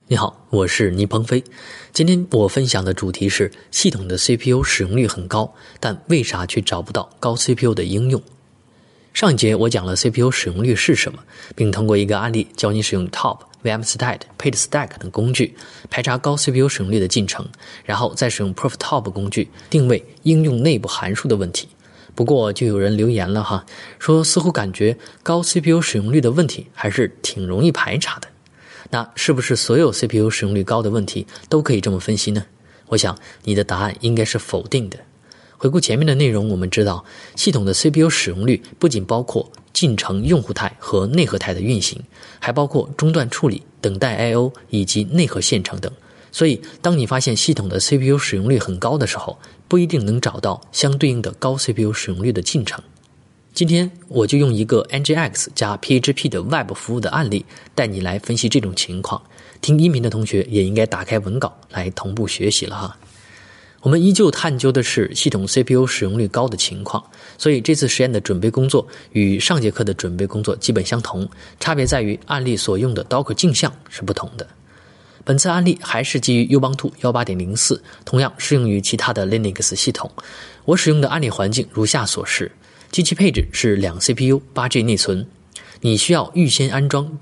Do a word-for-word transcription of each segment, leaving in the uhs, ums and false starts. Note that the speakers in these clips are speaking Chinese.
你好，我是倪鹏飞。今天我分享的主题是系统的 C P U 使用率很高，但为啥却找不到高 C P U 的应用？上一节我讲了 C P U 使用率是什么，并通过一个案例教你使用 Top、vmstat、PageStack 等工具排查高 C P U 使用率的进程，然后再使用 ProfTop 工具定位应用内部函数的问题。不过就有人留言了哈，说似乎感觉高 C P U 使用率的问题还是挺容易排查的。那是不是所有 C P U 使用率高的问题都可以这么分析呢？我想你的答案应该是否定的。回顾前面的内容，我们知道系统的 C P U 使用率不仅包括进程用户态和内核态的运行，还包括中断处理、等待 I O 以及内核线程等。所以当你发现系统的 C P U 使用率很高的时候，不一定能找到相对应的高 C P U 使用率的进程。今天我就用一个 N G X 加 P H P 的 Web 服务的案例带你来分析这种情况。听音频的同学也应该打开文稿来同步学习了哈。我们依旧探究的是系统 C P U 使用率高的情况，所以这次实验的准备工作与上节课的准备工作基本相同，差别在于案例所用的 Docker 镜像是不同的。本次案例还是基于 Ubuntu 十八点零四， 同样适用于其他的 Linux 系统。我使用的案例环境如下所示。机器配置是两 C P U 八 G 内存，你需要预先安装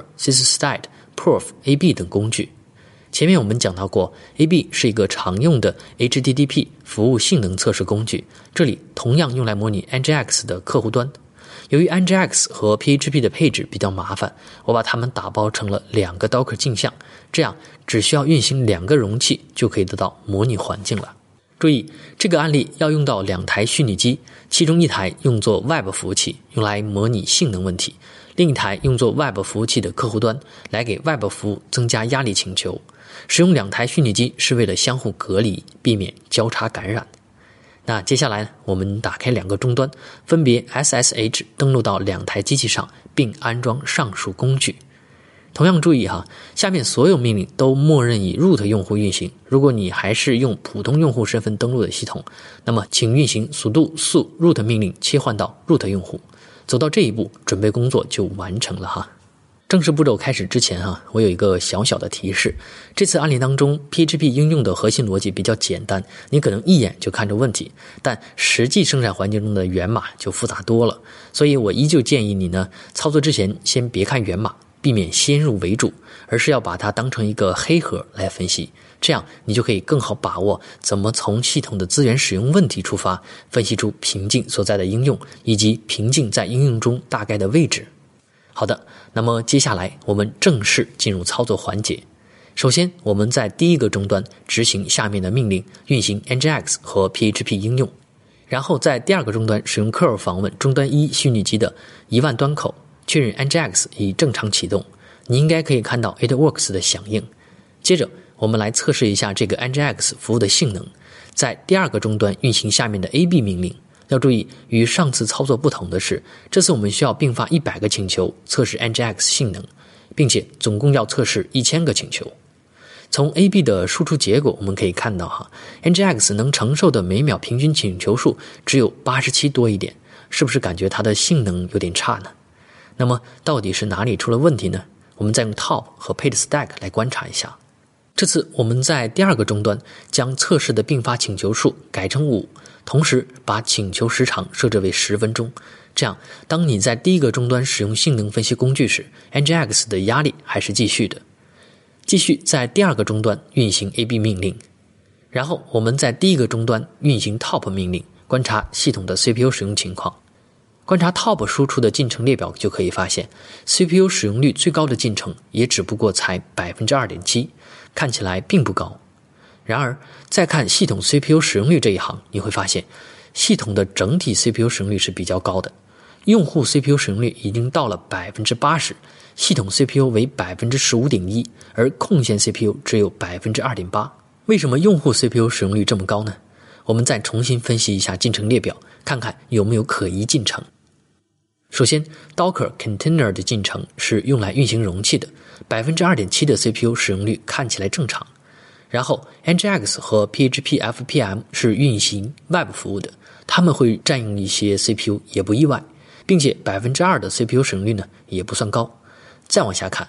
Docker、Sysstad、Prof、A B 等工具。前面我们讲到过 A B 是一个常用的 H T T P 服务性能测试工具，这里同样用来模拟 N G X 的客户端。由于 N G X 和 P H P 的配置比较麻烦，我把它们打包成了两个 Docker 镜像，这样只需要运行两个容器就可以得到模拟环境了。注意，这个案例要用到两台虚拟机，其中一台用作 Web 服务器，用来模拟性能问题，另一台用作 Web 服务器的客户端，来给 Web 服务增加压力请求。使用两台虚拟机是为了相互隔离，避免交叉感染。那接下来我们打开两个终端，分别 S S H 登录到两台机器上，并安装上述工具。同样注意哈，下面所有命令都默认以 root 用户运行。如果你还是用普通用户身份登录的系统，那么请运行 sudo su root 命令切换到 root 用户。走到这一步，准备工作就完成了哈。正式步骤开始之前哈，我有一个小小的提示。这次案例当中 P H P 应用的核心逻辑比较简单，你可能一眼就看出问题，但实际生产环境中的源码就复杂多了。所以我依旧建议你呢，操作之前先别看源码，避免先入为主，而是要把它当成一个黑盒来分析，这样你就可以更好把握怎么从系统的资源使用问题出发，分析出瓶颈所在的应用，以及瓶颈在应用中大概的位置。好的，那么接下来我们正式进入操作环节。首先我们在第一个终端执行下面的命令，运行 N G X 和 P H P 应用，然后在第二个终端使用 curl 访问终端一虚拟机的一万端口，确认 N G X 已正常启动，你应该可以看到 It Works 的响应。接着我们来测试一下这个 N G X 服务的性能，在第二个终端运行下面的 A B 命令。要注意，与上次操作不同的是，这次我们需要并发一百个请求测试 N G X 性能，并且总共要测试一千个请求。从 A B 的输出结果我们可以看到哈 ，N G X 能承受的每秒平均请求数只有八十七多一点，是不是感觉它的性能有点差呢？那么到底是哪里出了问题呢？我们再用 Top 和 PageStack 来观察一下。这次我们在第二个终端将测试的并发请求数改成五，同时把请求时长设置为十分钟。这样当你在第一个终端使用性能分析工具时， N G X 的压力还是继续的。继续在第二个终端运行 A B 命令，然后我们在第一个终端运行 Top 命令，观察系统的 C P U 使用情况。观察 Top 输出的进程列表就可以发现 C P U 使用率最高的进程也只不过才 百分之二点七， 看起来并不高。然而再看系统 C P U 使用率这一行，你会发现系统的整体 C P U 使用率是比较高的，用户 C P U 使用率已经到了 百分之八十， 系统 C P U 为 百分之十五点一， 而空闲 C P U 只有 百分之二点八。 为什么用户 C P U 使用率这么高呢？我们再重新分析一下进程列表，看看有没有可疑进程。首先 Docker Container 的进程是用来运行容器的， 百分之二点七 的 C P U 使用率看起来正常。然后 N G X 和 P H P F P M 是运行 Web 服务的，他们会占用一些 C P U 也不意外，并且 百分之二 的 C P U 使用率呢也不算高。再往下看，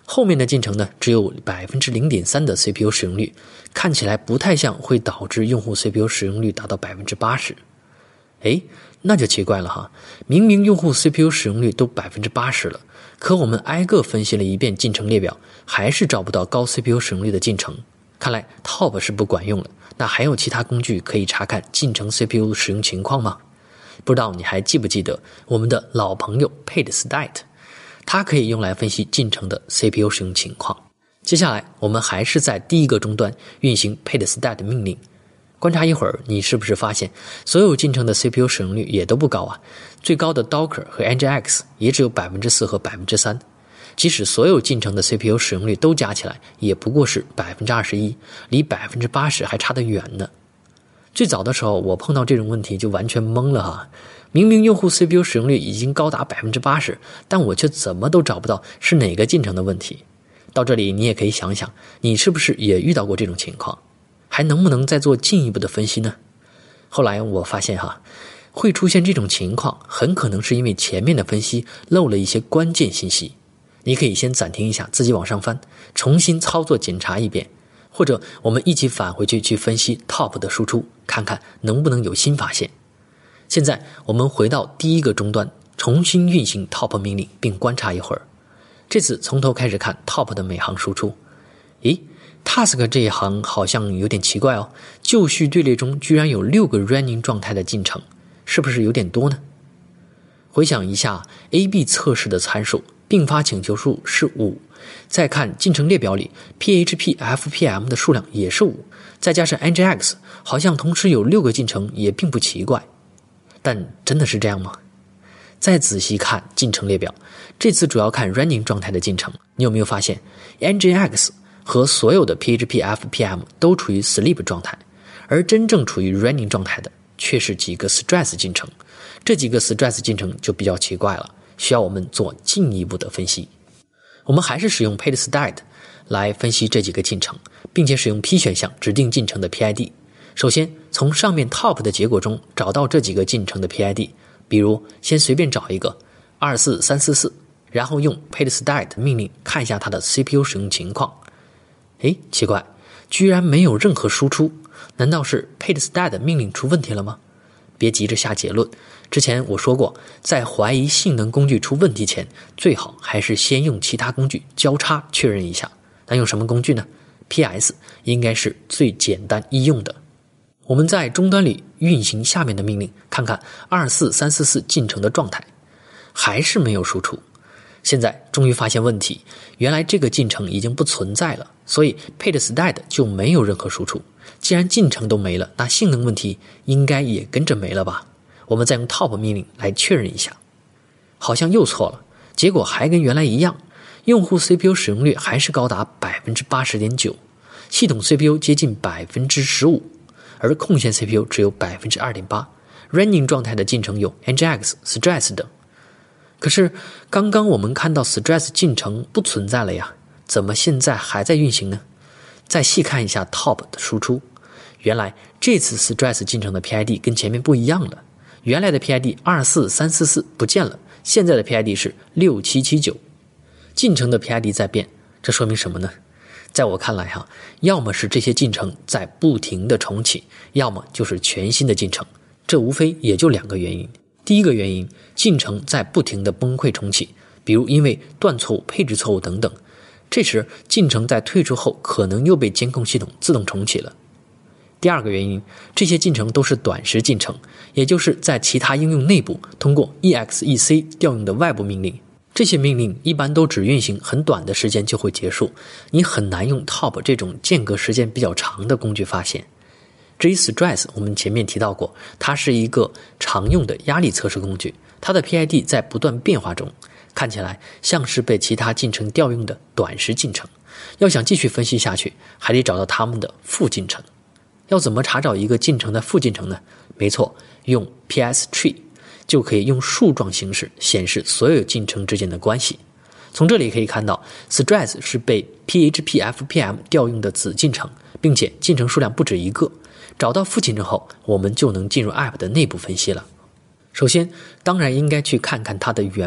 后面的进程呢只有 百分之零点三 的 C P U 使用率，看起来不太像会导致用户 C P U 使用率达到 百分之八十。 诶，那就奇怪了哈，明明用户 C P U 使用率都 百分之八十 了，可我们挨个分析了一遍进程列表，还是找不到高 C P U 使用率的进程。看来 T O P 是不管用了，那还有其他工具可以查看进程 C P U 使用情况吗？不知道你还记不记得我们的老朋友 PaidStat， 它可以用来分析进程的 C P U 使用情况。接下来我们还是在第一个终端运行 PaidStat 的命令，观察一会儿，你是不是发现所有进程的 C P U 使用率也都不高啊？最高的 Docker 和 N G X 也只有 百分之四 和 百分之三， 即使所有进程的 C P U 使用率都加起来也不过是 百分之二十一， 离 百分之八十 还差得远呢。最早的时候我碰到这种问题就完全懵了哈，明明用户 C P U 使用率已经高达 百分之八十， 但我却怎么都找不到是哪个进程的问题。到这里你也可以想想，你是不是也遇到过这种情况？还能不能再做进一步的分析呢？后来我发现哈，会出现这种情况很可能是因为前面的分析漏了一些关键信息。你可以先暂停一下，自己往上翻，重新操作检查一遍，或者我们一起返回去去分析 T O P 的输出，看看能不能有新发现。现在我们回到第一个终端，重新运行 T O P 命令并观察一会儿。这次从头开始看 T O P 的每行输出。咦，Task 这一行好像有点奇怪哦，就绪队列中居然有六个 running 状态的进程，是不是有点多呢？回想一下 A B 测试的参数，并发请求数是五，再看进程列表里 P H P F P M 的数量也是五，再加上 N G X 好像同时有六个进程也并不奇怪。但真的是这样吗？再仔细看进程列表，这次主要看 running 状态的进程，你有没有发现 N G X 和所有的 P H P F P M 都处于 sleep 状态，而真正处于 running 状态的却是几个 stress 进程。这几个 stress 进程就比较奇怪了，需要我们做进一步的分析。我们还是使用 PaidStat 来分析这几个进程，并且使用 P 选项指定进程的 P I D。 首先从上面 T O P 的结果中找到这几个进程的 P I D， 比如先随便找一个二四三四四，然后用 PaidStat 命令看一下它的 C P U 使用情况。诶，奇怪，居然没有任何输出，难道是 PaidStat 命令出问题了吗？别急着下结论，之前我说过，在怀疑性能工具出问题前，最好还是先用其他工具交叉确认一下。那用什么工具呢？ P S 应该是最简单易用的。我们在终端里运行下面的命令，看看二四三四四进程的状态，还是没有输出。现在终于发现问题，原来这个进程已经不存在了，所以 PaidStat 就没有任何输出。既然进程都没了，那性能问题应该也跟着没了吧？我们再用 T O P 命令来确认一下，好像又错了，结果还跟原来一样，用户 C P U 使用率还是高达 百分之八十点九， 系统 C P U 接近 百分之十五， 而空闲 C P U 只有 百分之二点八， running 状态的进程有 N G X、stress 等。可是刚刚我们看到 stress 进程不存在了呀，怎么现在还在运行呢？再细看一下 T O P 的输出，原来这次 stress 进程的 P I D 跟前面不一样了，原来的 P I D 二四三四四不见了，现在的 P I D 是六七七九，进程的 P I D 在变，这说明什么呢？在我看来哈，要么是这些进程在不停的重启，要么就是全新的进程，这无非也就两个原因。第一个原因，进程在不停的崩溃重启，比如因为断错误、配置错误等等，这时进程在退出后可能又被监控系统自动重启了。第二个原因，这些进程都是短时进程，也就是在其他应用内部通过 E X E C 调用的外部命令，这些命令一般都只运行很短的时间就会结束，你很难用 T O P 这种间隔时间比较长的工具发现。至于 stress 我们前面提到过，它是一个常用的压力测试工具，它的 P I D 在不断变化中，看起来像是被其他进程调用的短时进程，要想继续分析下去，还得找到它们的副进程。要怎么查找一个进程的副进程呢？没错，用 P S tree 就可以用树状形式显示所有进程之间的关系。从这里可以看到 stress 是被 P H P F P M 调用的子进程，并且进程数量不止一个。找到副进程后，我们就能进入 App 的内部分析了。首先当然应该去看看它的源码，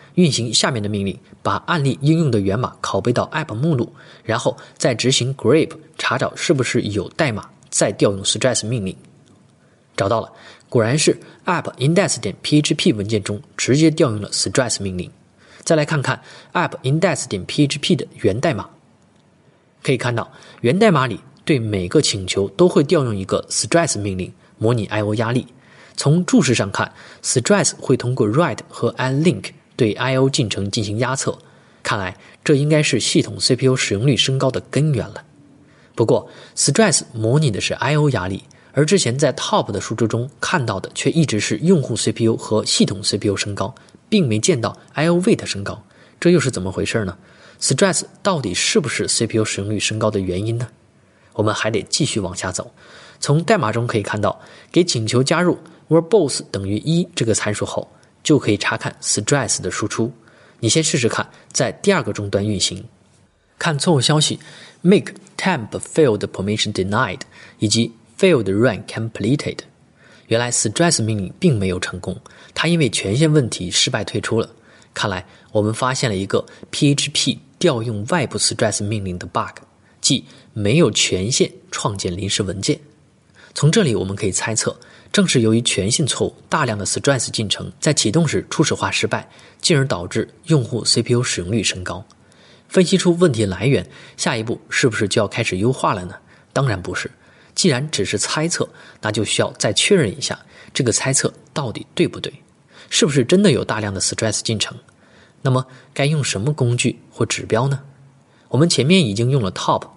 运行下面的命令，把案例应用的源码拷贝到 app 目录，然后再执行 grep 查找是不是有代码，再调用 stress 命令。找到了，果然是 app index.php 文件中直接调用了 stress 命令。再来看看 app index.php 的源代码，可以看到源代码里对每个请求都会调用一个 stress 命令，模拟 I O 压力。从注释上看， stress 会通过 write 和 add link 对 I O 进程进行压测，看来这应该是系统 C P U 使用率升高的根源了。不过 stress 模拟的是 I O 压力，而之前在 top 的输出中看到的却一直是用户 C P U 和系统 C P U 升高，并没见到 I O weight 升高，这又是怎么回事呢？ stress 到底是不是 C P U 使用率升高的原因呢？我们还得继续往下走。从代码中可以看到，给请求加入 verbose 等于一这个参数后，就可以查看 stress 的输出。你先试试看，在第二个终端运行，看错误消息 make temp failed permission denied 以及 failed run completed。 原来 stress 命令并没有成功，它因为权限问题失败退出了。看来我们发现了一个 P H P 调用外部 stress 命令的 bug， 即没有权限创建临时文件。从这里我们可以猜测，正是由于权限错误，大量的 stress 进程在启动时初始化失败，进而导致用户 C P U 使用率升高。分析出问题来源，下一步是不是就要开始优化了呢？当然不是。既然只是猜测，那就需要再确认一下这个猜测到底对不对，是不是真的有大量的 stress 进程。那么该用什么工具或指标呢？我们前面已经用了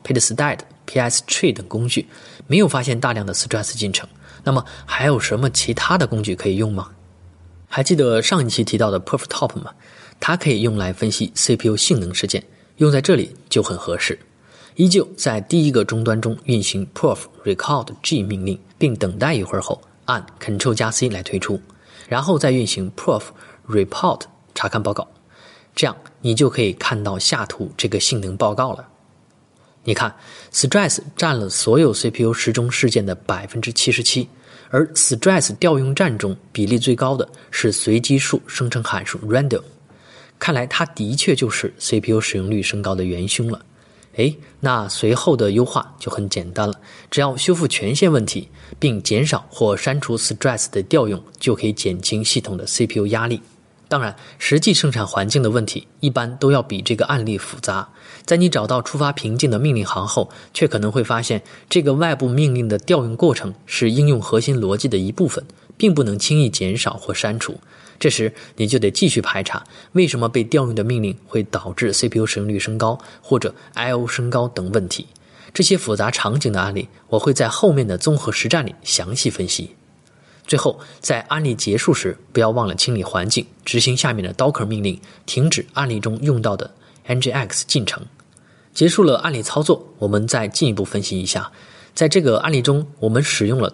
top、petstat、pstree 等工具，没有发现大量的 stress 进程。那么还有什么其他的工具可以用吗？还记得上一期提到的 perf-top 吗？它可以用来分析 C P U 性能事件，用在这里就很合适。依旧在第一个终端中运行 perf record g 命令，并等待一会儿后按 Ctrl 加 C 来推出，然后再运行 perf report 查看报告，这样你就可以看到下图这个性能报告了。你看 stress 占了所有 C P U 时钟事件的 百分之七十七， 而 stress 调用占中比例最高的是随机数生成函数 random， 看来它的确就是 C P U 使用率升高的元凶了。诶，那随后的优化就很简单了，只要修复权限问题，并减少或删除 stress 的调用，就可以减轻系统的 C P U 压力。当然，实际生产环境的问题一般都要比这个案例复杂。在你找到触发瓶颈的命令行后，却可能会发现这个外部命令的调用过程是应用核心逻辑的一部分，并不能轻易减少或删除。这时你就得继续排查为什么被调用的命令会导致 C P U 使用率升高或者 I O 升高等问题。这些复杂场景的案例我会在后面的综合实战里详细分析。最后在案例结束时，不要忘了清理环境，执行下面的 Docker 命令，停止案例中用到的 N G X 进程。结束了案例操作，我们再进一步分析一下。在这个案例中，我们使用了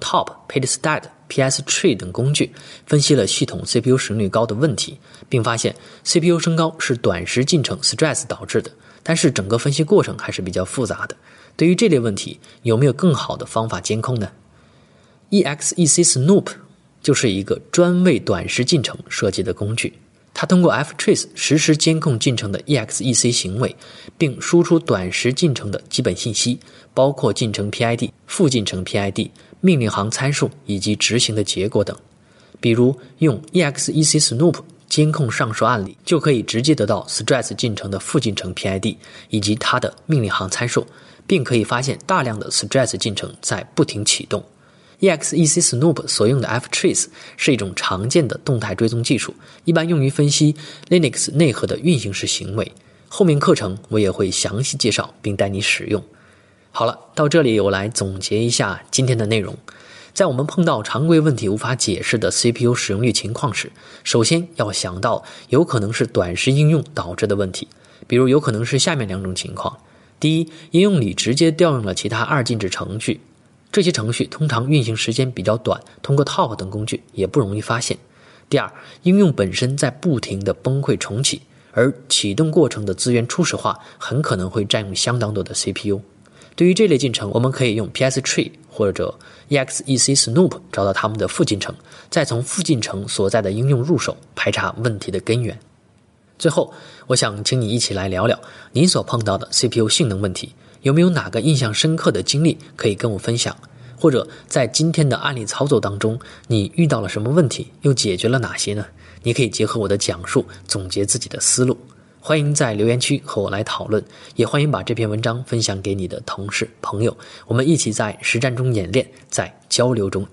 top、petstat、pstree 等工具，分析了系统 C P U 使用率高的问题，并发现 C P U 升高是短时进程 stress 导致的，但是整个分析过程还是比较复杂的。对于这类问题，有没有更好的方法监控呢？ E X E C Snoop 就是一个专为短时进程设计的工具，它通过 ftrace 实时监控进程的 E X E C 行为，并输出短时进程的基本信息，包括进程 P I D、副进程 P I D、命令行参数以及执行的结果等。比如用 E X E C Snoop 监控上述案例，就可以直接得到 stress 进程的副进程 P I D 以及它的命令行参数，并可以发现大量的 stress 进程在不停启动。E X E C Snoop 所用的 ftrace 是一种常见的动态追踪技术，一般用于分析 Linux 内核的运行时行为。后面课程我也会详细介绍并带你使用。好了，到这里我来总结一下今天的内容。在我们碰到常规问题无法解释的 C P U 使用率情况时，首先要想到有可能是短时应用导致的问题，比如有可能是下面两种情况。第一，应用里直接调用了其他二进制程序，这些程序通常运行时间比较短，通过 top 等工具也不容易发现。第二，应用本身在不停的崩溃重启，而启动过程的资源初始化很可能会占用相当多的 C P U。 对于这类进程，我们可以用 pstree 或者 E X E C Snoop 找到它们的副进程，再从副进程所在的应用入手，排查问题的根源。 最后，我想请你一起来聊聊你所碰到的 C P U 性能问题，有没有哪个印象深刻的经历可以跟我分享？或者在今天的案例操作当中，你遇到了什么问题，又解决了哪些呢？你可以结合我的讲述，总结自己的思路。欢迎在留言区和我来讨论，也欢迎把这篇文章分享给你的同事、朋友，我们一起在实战中演练，在交流中